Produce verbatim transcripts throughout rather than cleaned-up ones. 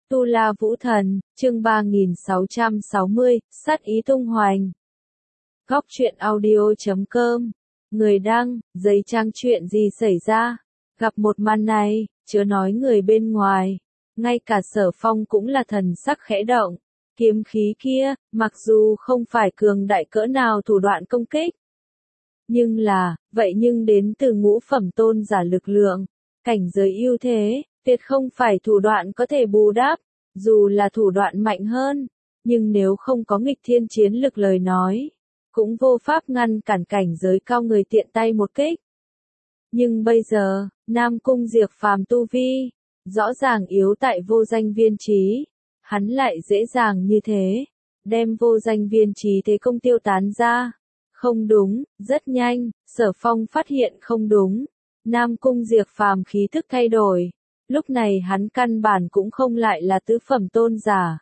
Tu La Vũ Thần, chương ba nghìn sáu trăm sáu mươi, sát ý tung hoành. Góc truyện audio chấm com. Người đăng, giấy trang chuyện gì xảy ra? Gặp một màn này, chớ nói người bên ngoài. Ngay cả Sở Phong cũng là thần sắc khẽ động. Kiếm khí kia, mặc dù không phải cường đại cỡ nào thủ đoạn công kích. Nhưng là, vậy nhưng đến từ ngũ phẩm tôn giả lực lượng. Cảnh giới ưu thế, tuyệt không phải thủ đoạn có thể bù đắp. Dù là thủ đoạn mạnh hơn, nhưng nếu không có nghịch thiên chiến lực lời nói, cũng vô pháp ngăn cản cảnh giới cao người tiện tay một kích. Nhưng bây giờ, Nam Cung Diệp Phàm tu vi, rõ ràng yếu tại vô danh viên trí, hắn lại dễ dàng như thế, đem vô danh viên trí thế công tiêu tán ra. Không đúng, rất nhanh, Sở Phong phát hiện không đúng, Nam Cung Diệp Phàm khí thức thay đổi. Lúc này hắn căn bản cũng không lại là tứ phẩm tôn giả,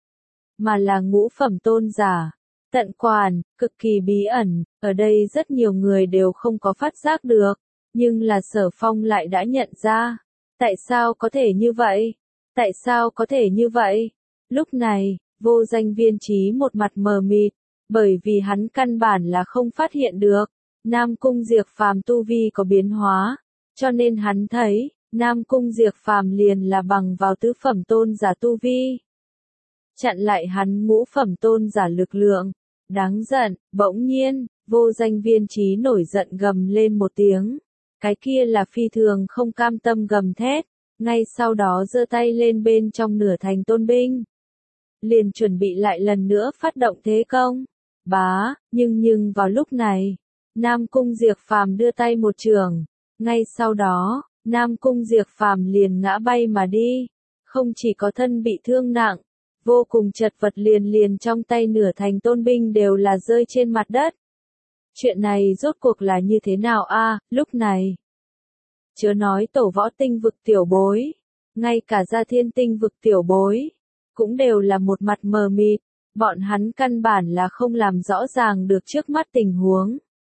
mà là ngũ phẩm tôn giả. Tận quản, cực kỳ bí ẩn, ở đây rất nhiều người đều không có phát giác được, nhưng là Sở Phong lại đã nhận ra. Tại sao có thể như vậy? Tại sao có thể như vậy? Lúc này, vô danh viên trí một mặt mờ mịt, bởi vì hắn căn bản là không phát hiện được, Nam Cung Diệp Phàm tu vi có biến hóa, cho nên hắn thấy, Nam Cung Diệp Phàm liền là bằng vào tứ phẩm tôn giả tu vi. Chặn lại hắn ngũ phẩm tôn giả lực lượng. Đáng giận, bỗng nhiên, vô danh viên trí nổi giận gầm lên một tiếng. Cái kia là phi thường không cam tâm gầm thét, ngay sau đó giơ tay lên bên trong nửa thành tôn binh. Liền chuẩn bị lại lần nữa phát động thế công. Bá, nhưng nhưng vào lúc này, Nam Cung Diệp Phàm đưa tay một trường, ngay sau đó, Nam Cung Diệp Phàm liền ngã bay mà đi, không chỉ có thân bị thương nặng, vô cùng chật vật liền liền trong tay nửa thành tôn binh đều là rơi trên mặt đất. Chuyện này rốt cuộc là như thế nào a? À, lúc này, chớ nói tổ võ tinh vực tiểu bối, ngay cả gia thiên tinh vực tiểu bối, cũng đều là một mặt mờ mịt, bọn hắn căn bản là không làm rõ ràng được trước mắt tình huống.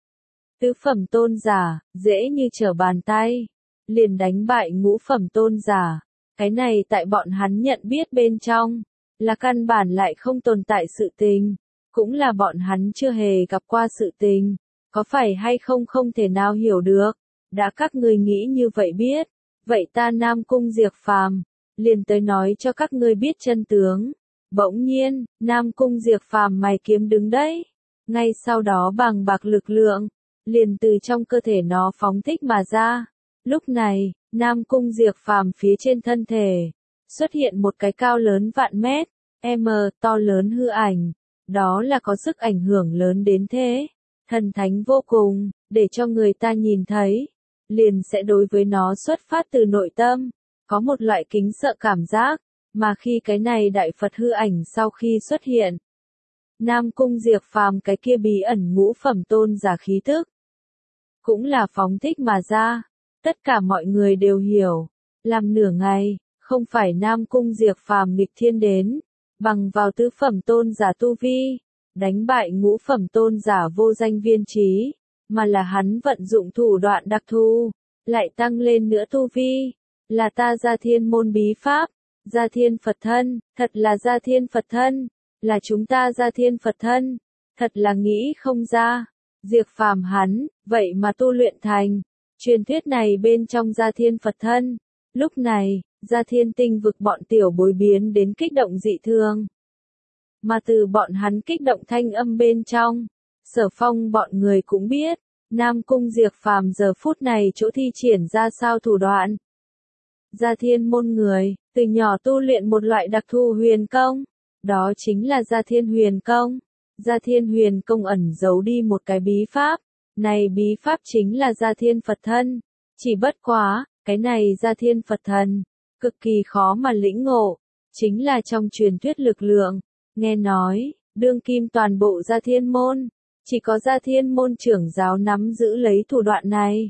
Tứ phẩm tôn giả, dễ như trở bàn tay, liền đánh bại ngũ phẩm tôn giả, cái này tại bọn hắn nhận biết bên trong, là căn bản lại không tồn tại sự tình, cũng là bọn hắn chưa hề gặp qua sự tình, có phải hay không không thể nào hiểu được, đã các người nghĩ như vậy biết, vậy ta Nam Cung Diệp Phàm, liền tới nói cho các ngươi biết chân tướng. Bỗng nhiên, Nam Cung Diệp Phàm mày kiếm đứng đấy, ngay sau đó bằng bạc lực lượng, liền từ trong cơ thể nó phóng thích mà ra. Lúc này, Nam Cung Diệp Phàm phía trên thân thể, xuất hiện một cái cao lớn vạn mét, m, to lớn hư ảnh, đó là có sức ảnh hưởng lớn đến thế, thần thánh vô cùng, để cho người ta nhìn thấy, liền sẽ đối với nó xuất phát từ nội tâm, có một loại kính sợ cảm giác, mà khi cái này đại Phật hư ảnh sau khi xuất hiện, Nam Cung Diệp Phàm cái kia bí ẩn ngũ phẩm tôn giả khí tức, cũng là phóng thích mà ra. Tất cả mọi người đều hiểu, làm nửa ngày, không phải Nam Cung Diệp Phàm nghịch thiên đến, bằng vào tứ phẩm tôn giả tu vi, đánh bại ngũ phẩm tôn giả vô danh viên trí, mà là hắn vận dụng thủ đoạn đặc thù, lại tăng lên nữa tu vi, là ta Gia Thiên môn bí pháp, Gia Thiên Phật thân, thật là Gia Thiên Phật thân, là chúng ta Gia Thiên Phật thân, thật là nghĩ không ra, Diệp Phàm hắn, vậy mà tu luyện thành. Truyền thuyết này bên trong Gia Thiên Phật thân, lúc này, Gia Thiên tinh vực bọn tiểu bối biến đến kích động dị thường. Mà từ bọn hắn kích động thanh âm bên trong, Sở Phong bọn người cũng biết, Nam Cung Diệp Phàm giờ phút này chỗ thi triển ra sao thủ đoạn. Gia Thiên môn người, từ nhỏ tu luyện một loại đặc thù huyền công, đó chính là Gia Thiên huyền công. Gia Thiên huyền công ẩn giấu đi một cái bí pháp. Này bí pháp chính là Gia Thiên Phật thân, chỉ bất quá, cái này Gia Thiên Phật thần, cực kỳ khó mà lĩnh ngộ, chính là trong truyền thuyết lực lượng, nghe nói, đương kim toàn bộ Gia Thiên môn, chỉ có Gia Thiên môn trưởng giáo nắm giữ lấy thủ đoạn này.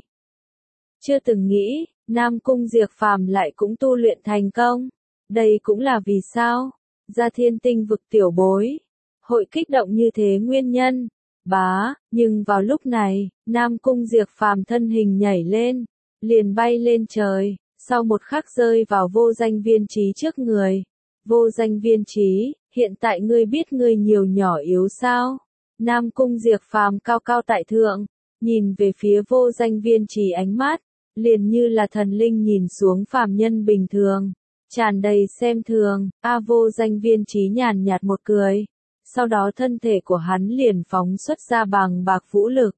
Chưa từng nghĩ, Nam Cung Diệp Phàm lại cũng tu luyện thành công, đây cũng là vì sao, Gia Thiên tinh vực tiểu bối, hội kích động như thế nguyên nhân. Bá, nhưng vào lúc này, Nam Cung Diệp Phàm thân hình nhảy lên, liền bay lên trời, sau một khắc rơi vào vô danh viên trí trước người. Vô Danh Viên Trí, hiện tại ngươi biết ngươi nhiều nhỏ yếu sao? Nam Cung Diệp Phàm cao cao tại thượng, nhìn về phía Vô Danh Viên Trí, ánh mắt liền như là thần linh nhìn xuống phàm nhân bình thường, tràn đầy xem thường. A Vô Danh Viên Trí nhàn nhạt một cười, sau đó thân thể của hắn liền phóng xuất ra bàng bạc vũ lực.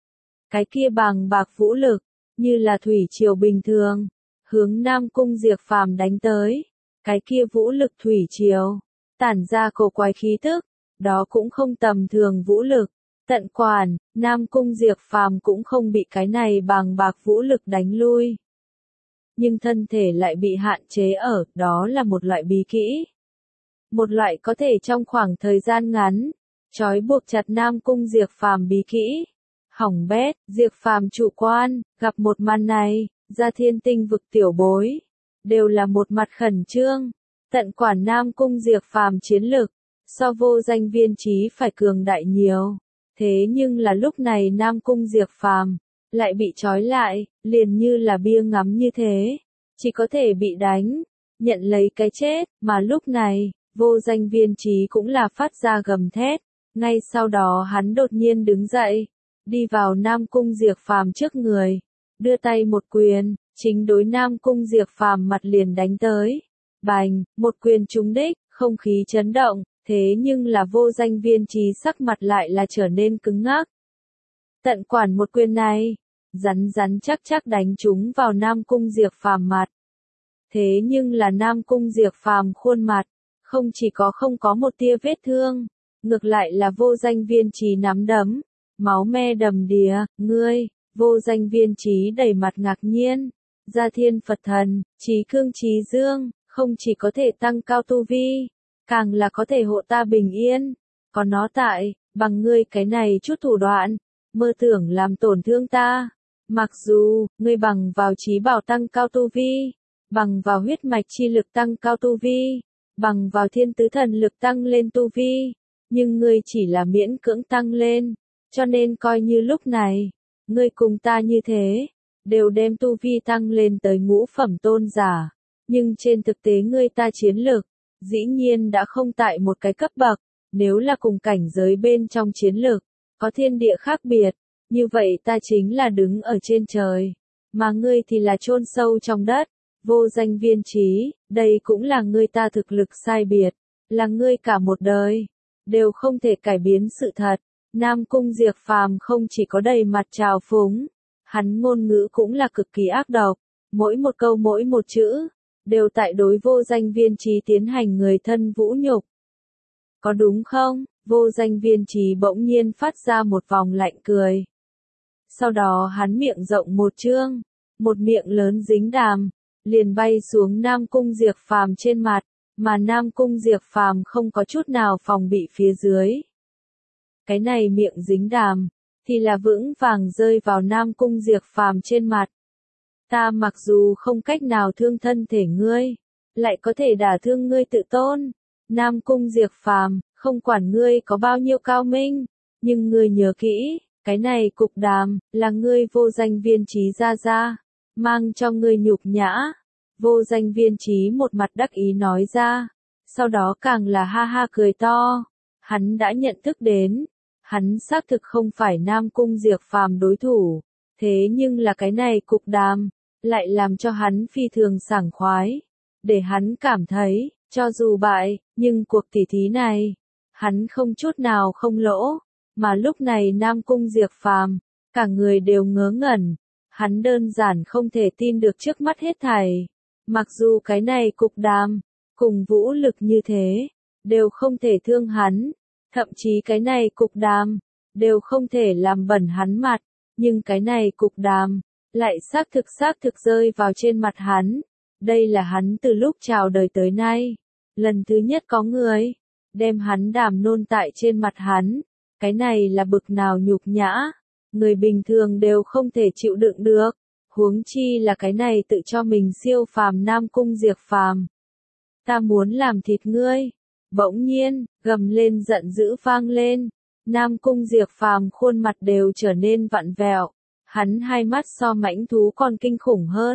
Cái kia bàng bạc vũ lực, như là thủy triều bình thường, hướng Nam Cung Diệp Phàm đánh tới. Cái kia vũ lực thủy triều, tản ra cổ quái khí tức, đó cũng không tầm thường vũ lực. Tận quản, Nam Cung Diệp Phàm cũng không bị cái này bàng bạc vũ lực đánh lui. Nhưng thân thể lại bị hạn chế ở, đó là một loại bí kỹ. Một loại có thể trong khoảng thời gian ngắn, trói buộc chặt Nam Cung Diệp Phàm bí kỹ. Hỏng bét, Diệp Phàm chủ quan, gặp một màn này, ra thiên tinh vực tiểu bối, đều là một mặt khẩn trương. Tận quản Nam Cung Diệp Phàm chiến lực, so Vô Danh Viên Trí phải cường đại nhiều. Thế nhưng là lúc này Nam Cung Diệp Phàm lại bị trói lại, liền như là bia ngắm như thế, chỉ có thể bị đánh, nhận lấy cái chết. Mà lúc này, Vô Danh Viên Trí cũng là phát ra gầm thét, ngay sau đó hắn đột nhiên đứng dậy, đi vào Nam Cung Diệp Phàm trước người, đưa tay một quyền, chính đối Nam Cung Diệp Phàm mặt liền đánh tới. Bành, một quyền trúng đích, không khí chấn động, thế nhưng là Vô Danh Viên Trí sắc mặt lại là trở nên cứng ngắc. Tận quản một quyền này, rắn rắn chắc chắc đánh trúng vào Nam Cung Diệp Phàm mặt. Thế nhưng là Nam Cung Diệp Phàm khuôn mặt, không chỉ có không có một tia vết thương, ngược lại là Vô Danh Viên Trí nắm đấm, máu me đầm đìa. Ngươi, Vô Danh Viên Trí đầy mặt ngạc nhiên, Gia Thiên Phật Thần, Trí Cương Trí Dương, không chỉ có thể tăng cao tu vi, càng là có thể hộ ta bình yên. Có nó tại, bằng ngươi cái này chút thủ đoạn, mơ tưởng làm tổn thương ta. Mặc dù, ngươi bằng vào trí bảo tăng cao tu vi, bằng vào huyết mạch chi lực tăng cao tu vi, bằng vào thiên tứ thần lực tăng lên tu vi, nhưng ngươi chỉ là miễn cưỡng tăng lên, cho nên coi như lúc này, ngươi cùng ta như thế, đều đem tu vi tăng lên tới ngũ phẩm tôn giả, nhưng trên thực tế ngươi ta chiến lực, dĩ nhiên đã không tại một cái cấp bậc. Nếu là cùng cảnh giới bên trong chiến lực, có thiên địa khác biệt, như vậy ta chính là đứng ở trên trời, mà ngươi thì là chôn sâu trong đất. Vô Danh Viên Trí, đây cũng là ngươi ta thực lực sai biệt, là ngươi cả một đời, đều không thể cải biến sự thật. Nam Cung Diệp Phàm không chỉ có đầy mặt trào phúng, hắn ngôn ngữ cũng là cực kỳ ác độc, mỗi một câu mỗi một chữ, đều tại đối Vô Danh Viên Trí tiến hành người thân vũ nhục. Có đúng không? Vô Danh Viên Trí bỗng nhiên phát ra một vòng lạnh cười. Sau đó hắn miệng rộng một trương, một miệng lớn dính đàm, liền bay xuống Nam Cung Diệp Phàm trên mặt, mà Nam Cung Diệp Phàm không có chút nào phòng bị phía dưới. Cái này miệng dính đàm, thì là vững vàng rơi vào Nam Cung Diệp Phàm trên mặt. Ta mặc dù không cách nào thương thân thể ngươi, lại có thể đả thương ngươi tự tôn. Nam Cung Diệp Phàm, không quản ngươi có bao nhiêu cao minh, nhưng ngươi nhớ kỹ, cái này cục đàm, là ngươi Vô Danh Viên Trí ra ra, mang cho ngươi nhục nhã. Vô Danh Viên Trí một mặt đắc ý nói ra, sau đó càng là ha ha cười to. Hắn đã nhận thức đến, hắn xác thực không phải Nam Cung Diệp Phàm đối thủ, thế nhưng là cái này cục đàm, lại làm cho hắn phi thường sảng khoái, để hắn cảm thấy, cho dù bại, nhưng cuộc tỉ thí này, hắn không chút nào không lỗ. Mà lúc này Nam Cung Diệp Phàm, cả người đều ngớ ngẩn, hắn đơn giản không thể tin được trước mắt hết thảy. Mặc dù cái này cục đàm, cùng vũ lực như thế, đều không thể thương hắn, thậm chí cái này cục đàm, đều không thể làm bẩn hắn mặt, nhưng cái này cục đàm, lại xác thực xác thực rơi vào trên mặt hắn. Đây là hắn từ lúc chào đời tới nay, lần thứ nhất có người, đem hắn đàm nôn tại trên mặt hắn. Cái này là bực nào nhục nhã, người bình thường đều không thể chịu đựng được, huống chi là cái này tự cho mình siêu phàm Nam Cung Diệp Phàm. Ta muốn làm thịt ngươi. Bỗng nhiên, gầm lên giận dữ vang lên, Nam Cung Diệp Phàm khuôn mặt đều trở nên vặn vẹo, hắn hai mắt so mãnh thú còn kinh khủng hơn,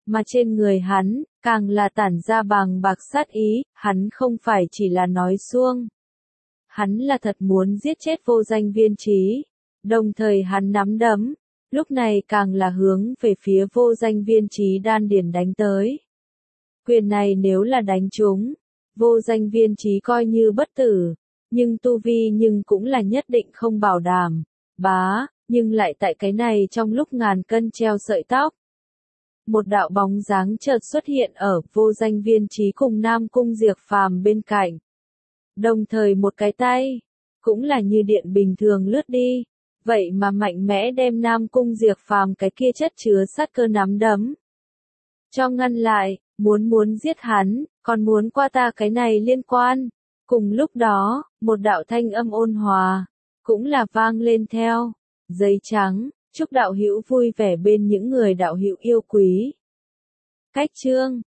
mà trên người hắn, càng là tản ra bàng bạc sát ý, hắn không phải chỉ là nói suông. Hắn là thật muốn giết chết vô danh Viên Chí, đồng thời hắn nắm đấm, lúc này càng là hướng về phía vô danh Viên Chí đan điền đánh tới. Quyền này nếu là đánh trúng, vô danh Viên Chí coi như bất tử, nhưng tu vi nhưng cũng là nhất định không bảo đảm, bá, nhưng lại tại cái này trong lúc ngàn cân treo sợi tóc. Một đạo bóng dáng chợt xuất hiện ở vô danh Viên Chí cùng Nam Cung Diệp Phàm bên cạnh. Đồng thời một cái tay, cũng là như điện bình thường lướt đi, vậy mà mạnh mẽ đem Nam Cung Diệp Phàm cái kia chất chứa sát cơ nắm đấm. Cho ngăn lại, muốn muốn giết hắn, còn muốn qua ta cái này liên quan. Cùng lúc đó, một đạo thanh âm ôn hòa, cũng là vang lên theo. Giấy trắng, chúc đạo hữu vui vẻ bên những người đạo hữu yêu quý. Cách chương